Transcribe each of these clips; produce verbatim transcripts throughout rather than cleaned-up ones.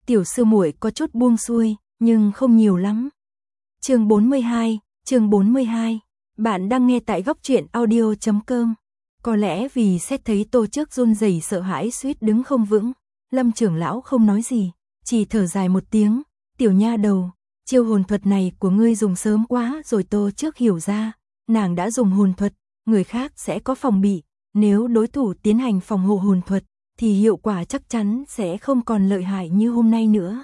tiểu sư muội có chút buông xuôi, nhưng không nhiều lắm. Chương bốn mươi hai, chương bốn mươi hai. Bạn đang nghe tại góc truyện audio chấm com. Có lẽ vì xét thấy Tô Trước run rẩy sợ hãi suýt đứng không vững, Lâm trưởng lão không nói gì, chỉ thở dài một tiếng, "Tiểu nha đầu, chiêu hồn thuật này của ngươi dùng sớm quá rồi." Tô Trước hiểu ra, nàng đã dùng hồn thuật, người khác sẽ có phòng bị, nếu đối thủ tiến hành phòng hộ hồn thuật thì hiệu quả chắc chắn sẽ không còn lợi hại như hôm nay nữa.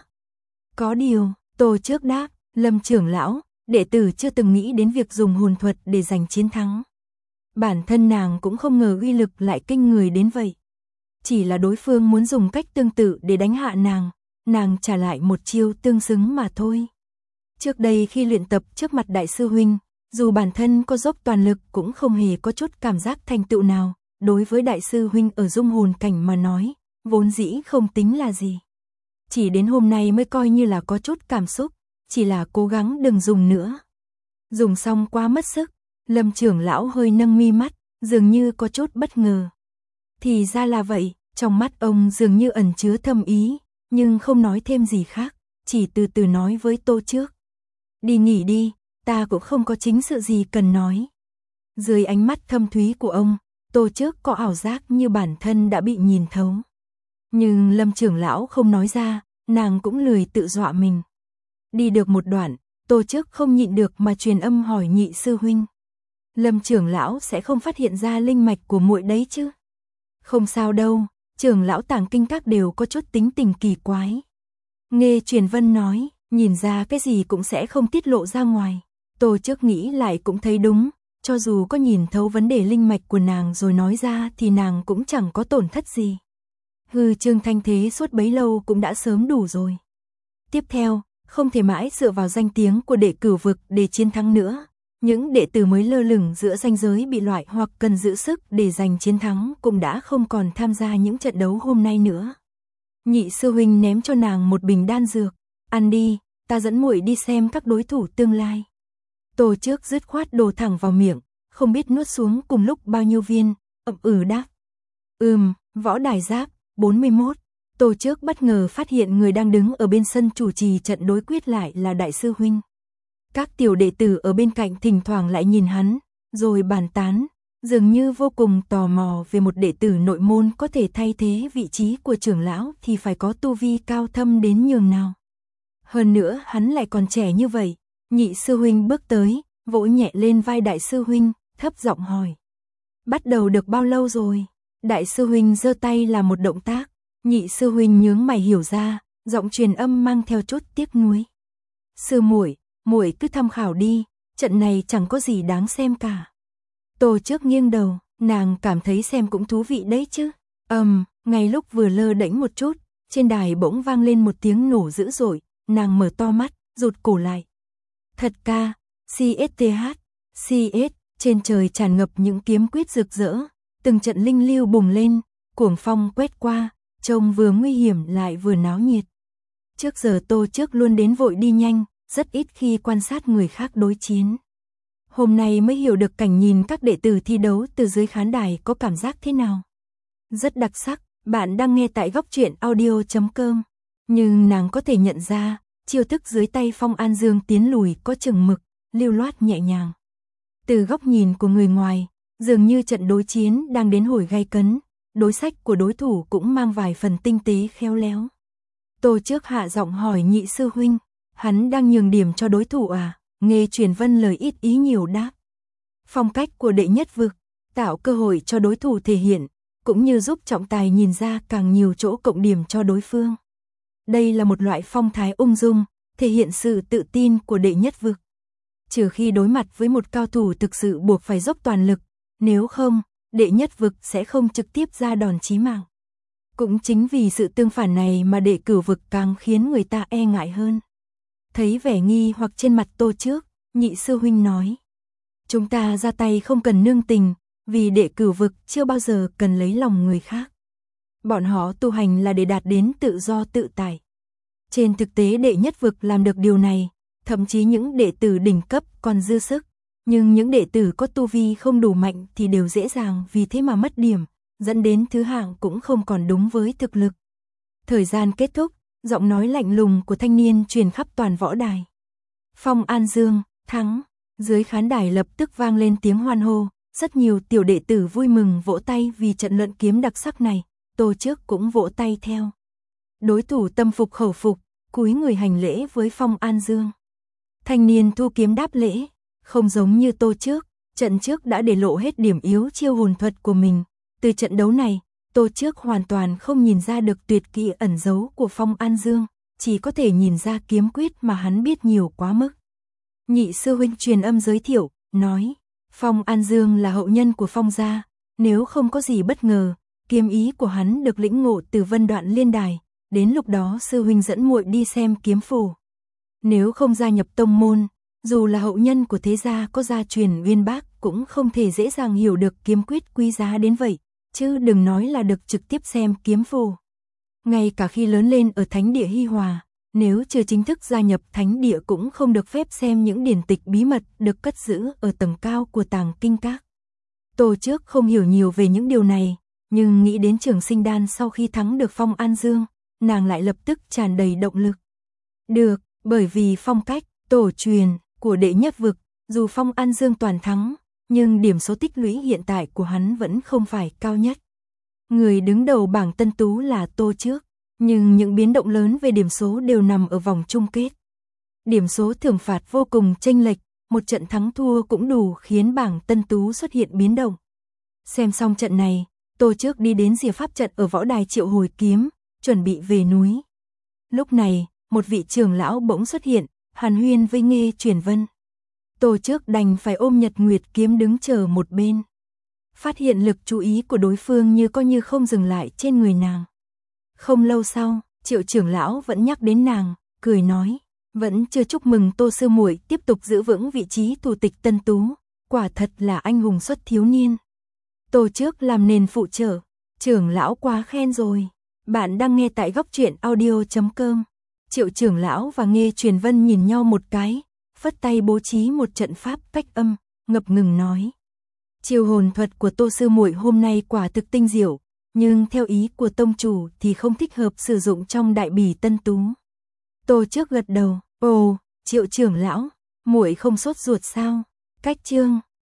Có điều, Tô Trước đáp, "Lâm trưởng lão, đệ tử chưa từng nghĩ đến việc dùng hồn thuật để giành chiến thắng." Bản thân nàng cũng không ngờ uy lực lại kinh người đến vậy. Chỉ là đối phương muốn dùng cách tương tự để đánh hạ nàng, nàng trả lại một chiêu tương xứng mà thôi. Trước đây khi luyện tập trước mặt đại sư huynh, dù bản thân có dốc toàn lực cũng không hề có chút cảm giác thành tựu nào, đối với đại sư huynh ở dung hồn cảnh mà nói, vốn dĩ không tính là gì. Chỉ đến hôm nay mới coi như là có chút cảm xúc, chỉ là cố gắng đừng dùng nữa. Dùng xong quá mất sức, Lâm trưởng lão hơi nâng mi mắt, dường như có chút bất ngờ. Thì ra là vậy, trong mắt ông dường như ẩn chứa thâm ý, nhưng không nói thêm gì khác, chỉ từ từ nói với Tô Trước. "Đi nghỉ đi, ta cũng không có chính sự gì cần nói." Dưới ánh mắt thâm thúy của ông, Tô Trước có ảo giác như bản thân đã bị nhìn thấu. Nhưng Lâm trưởng lão không nói ra, nàng cũng lười tự dọa mình. Đi được một đoạn, Tô Trước không nhịn được mà truyền âm hỏi nhị sư huynh. "Lâm trưởng lão sẽ không phát hiện ra linh mạch của muội đấy chứ?" "Không sao đâu, trưởng lão tàng kinh các đều có chút tính tình kỳ quái." Nghe Truyền Vân nói, nhìn ra cái gì cũng sẽ không tiết lộ ra ngoài. Tô Trước nghĩ lại cũng thấy đúng, cho dù có nhìn thấu vấn đề linh mạch của nàng rồi nói ra thì nàng cũng chẳng có tổn thất gì. Hư trương thanh thế suốt bấy lâu cũng đã sớm đủ rồi. Tiếp theo, không thể mãi dựa vào danh tiếng của đệ cửu vực để chiến thắng nữa. Những đệ tử mới lơ lửng giữa ranh giới bị loại hoặc cần giữ sức để giành chiến thắng cũng đã không còn tham gia những trận đấu hôm nay nữa. Nhị sư huynh ném cho nàng một bình đan dược, "Ăn đi, ta dẫn muội đi xem các đối thủ tương lai." Tô Trước dứt khoát đổ thẳng vào miệng, không biết nuốt xuống cùng lúc bao nhiêu viên, ậm ừ đáp. Ừm, võ đài giáp, bốn mươi mốt. Tô Trước bất ngờ phát hiện người đang đứng ở bên sân chủ trì trận đối quyết lại là đại sư huynh. Các tiểu đệ tử ở bên cạnh thỉnh thoảng lại nhìn hắn, rồi bàn tán, dường như vô cùng tò mò về một đệ tử nội môn có thể thay thế vị trí của trưởng lão thì phải có tu vi cao thâm đến nhường nào. Hơn nữa hắn lại còn trẻ như vậy. Nhị sư huynh bước tới, vỗ nhẹ lên vai đại sư huynh, thấp giọng hỏi. "Bắt đầu được bao lâu rồi?" Đại sư huynh giơ tay làm một động tác, nhị sư huynh nhướng mày hiểu ra, giọng truyền âm mang theo chút tiếc nuối. "Sư muội, muội cứ tham khảo đi, trận này chẳng có gì đáng xem cả." Tô Trước nghiêng đầu, nàng cảm thấy xem cũng thú vị đấy chứ. Ầm, um, ngay lúc vừa lơ đễnh một chút, trên đài bỗng vang lên một tiếng nổ dữ dội, nàng mở to mắt, rụt cổ lại. Thật ca, xê ét tê hát, xê ét, trên trời tràn ngập những kiếm quyết rực rỡ, từng trận linh lưu bùng lên, cuồng phong quét qua, trông vừa nguy hiểm lại vừa náo nhiệt. Trước giờ Tô Trước luôn đến vội đi nhanh, rất ít khi quan sát người khác đối chiến. Hôm nay mới hiểu được cảnh nhìn các đệ tử thi đấu từ dưới khán đài có cảm giác thế nào. Rất đặc sắc, bạn đang nghe tại góc truyện audio chấm com. Nhưng nàng có thể nhận ra, chiêu thức dưới tay Phong An Dương tiến lùi có chừng mực, lưu loát nhẹ nhàng. Từ góc nhìn của người ngoài, dường như trận đối chiến đang đến hồi gay cấn, đối sách của đối thủ cũng mang vài phần tinh tế khéo léo. Tô Trước hạ giọng hỏi nhị sư huynh, hắn đang nhường điểm cho đối thủ à? Nghe Truyền Vân lời ít ý nhiều đáp. Phong cách của đệ nhất vực, tạo cơ hội cho đối thủ thể hiện, cũng như giúp trọng tài nhìn ra càng nhiều chỗ cộng điểm cho đối phương. Đây là một loại phong thái ung dung, thể hiện sự tự tin của đệ nhất vực. Trừ khi đối mặt với một cao thủ thực sự buộc phải dốc toàn lực, nếu không, đệ nhất vực sẽ không trực tiếp ra đòn chí mạng. Cũng chính vì sự tương phản này mà đệ cửu vực càng khiến người ta e ngại hơn. Thấy vẻ nghi hoặc trên mặt Tô Trước, nhị sư huynh nói. Chúng ta ra tay không cần nương tình, vì đệ cửu vực chưa bao giờ cần lấy lòng người khác. Bọn họ tu hành là để đạt đến tự do tự tại. Trên thực tế đệ nhất vực làm được điều này, thậm chí những đệ tử đỉnh cấp còn dư sức, nhưng những đệ tử có tu vi không đủ mạnh thì đều dễ dàng vì thế mà mất điểm, dẫn đến thứ hạng cũng không còn đúng với thực lực. Thời gian kết thúc, Giọng nói lạnh lùng của thanh niên truyền khắp toàn võ đài. Phong An Dương, thắng. Dưới khán đài lập tức vang lên tiếng hoan hô, rất nhiều tiểu đệ tử vui mừng vỗ tay vì trận luận kiếm đặc sắc này, Tô Trước cũng vỗ tay theo. Đối thủ tâm phục khẩu phục, cúi người hành lễ với Phong An Dương. Thanh niên thu kiếm đáp lễ, không giống như Tô Trước, trận trước đã để lộ hết điểm yếu chiêu hồn thuật của mình. Từ trận đấu này, Tô Trước hoàn toàn không nhìn ra được tuyệt kỹ ẩn giấu của Phong An Dương, chỉ có thể nhìn ra kiếm quyết mà hắn biết nhiều quá mức. Nhị sư huynh truyền âm giới thiệu, nói, Phong An Dương là hậu nhân của Phong gia, nếu không có gì bất ngờ, kiếm ý của hắn được lĩnh ngộ từ Vân Đoạn Liên Đài, đến lúc đó sư huynh dẫn muội đi xem kiếm phù. Nếu không gia nhập tông môn, dù là hậu nhân của thế gia có gia truyền uyên bác cũng không thể dễ dàng hiểu được kiếm quyết quý giá đến vậy, chứ đừng nói là được trực tiếp xem kiếm phù. Ngay cả khi lớn lên ở thánh địa Hi Hòa, nếu chưa chính thức gia nhập thánh địa cũng không được phép xem những điển tịch bí mật được cất giữ ở tầng cao của tàng kinh các. Tô Trước không hiểu nhiều về những điều này, nhưng nghĩ đến Trường Sinh Đan sau khi thắng được Phong An Dương, nàng lại lập tức tràn đầy động lực. Được, bởi vì phong cách, tổ truyền của đệ nhất vực, dù Phong An Dương toàn thắng, nhưng điểm số tích lũy hiện tại của hắn vẫn không phải cao nhất. Người đứng đầu bảng tân tú là Tô Trước, nhưng những biến động lớn về điểm số đều nằm ở vòng chung kết. Điểm số thưởng phạt vô cùng chênh lệch, một trận thắng thua cũng đủ khiến bảng tân tú xuất hiện biến động. Xem xong trận này, Tô Trước đi đến rìa pháp trận ở võ đài triệu hồi kiếm, chuẩn bị về núi. Lúc này, một vị trưởng lão bỗng xuất hiện, hàn huyên với Nghê Truyền Vân. Tô Trước đành phải ôm Nhật Nguyệt kiếm đứng chờ một bên. Phát hiện lực chú ý của đối phương như coi như không dừng lại trên người nàng. Không lâu sau, Triệu trưởng lão vẫn nhắc đến nàng, cười nói, vẫn chưa chúc mừng Tô sư muội tiếp tục giữ vững vị trí thủ tịch tân tú, quả thật là anh hùng xuất thiếu niên. Tô Trước làm nền phụ trợ, trưởng lão quá khen rồi. Bạn đang nghe tại góc truyện audio chấm com. Triệu trưởng lão và Nghê Truyền Vân nhìn nhau một cái, phất tay bố trí một trận pháp cách âm, ngập ngừng nói. Chiêu hồn thuật của Tô sư muội hôm nay quả thực tinh diệu, nhưng theo ý của tông chủ thì không thích hợp sử dụng trong đại bỉ tân tú. Tô Trước gật đầu, ồ, Triệu trưởng lão, muội không sốt ruột sao? Cách chương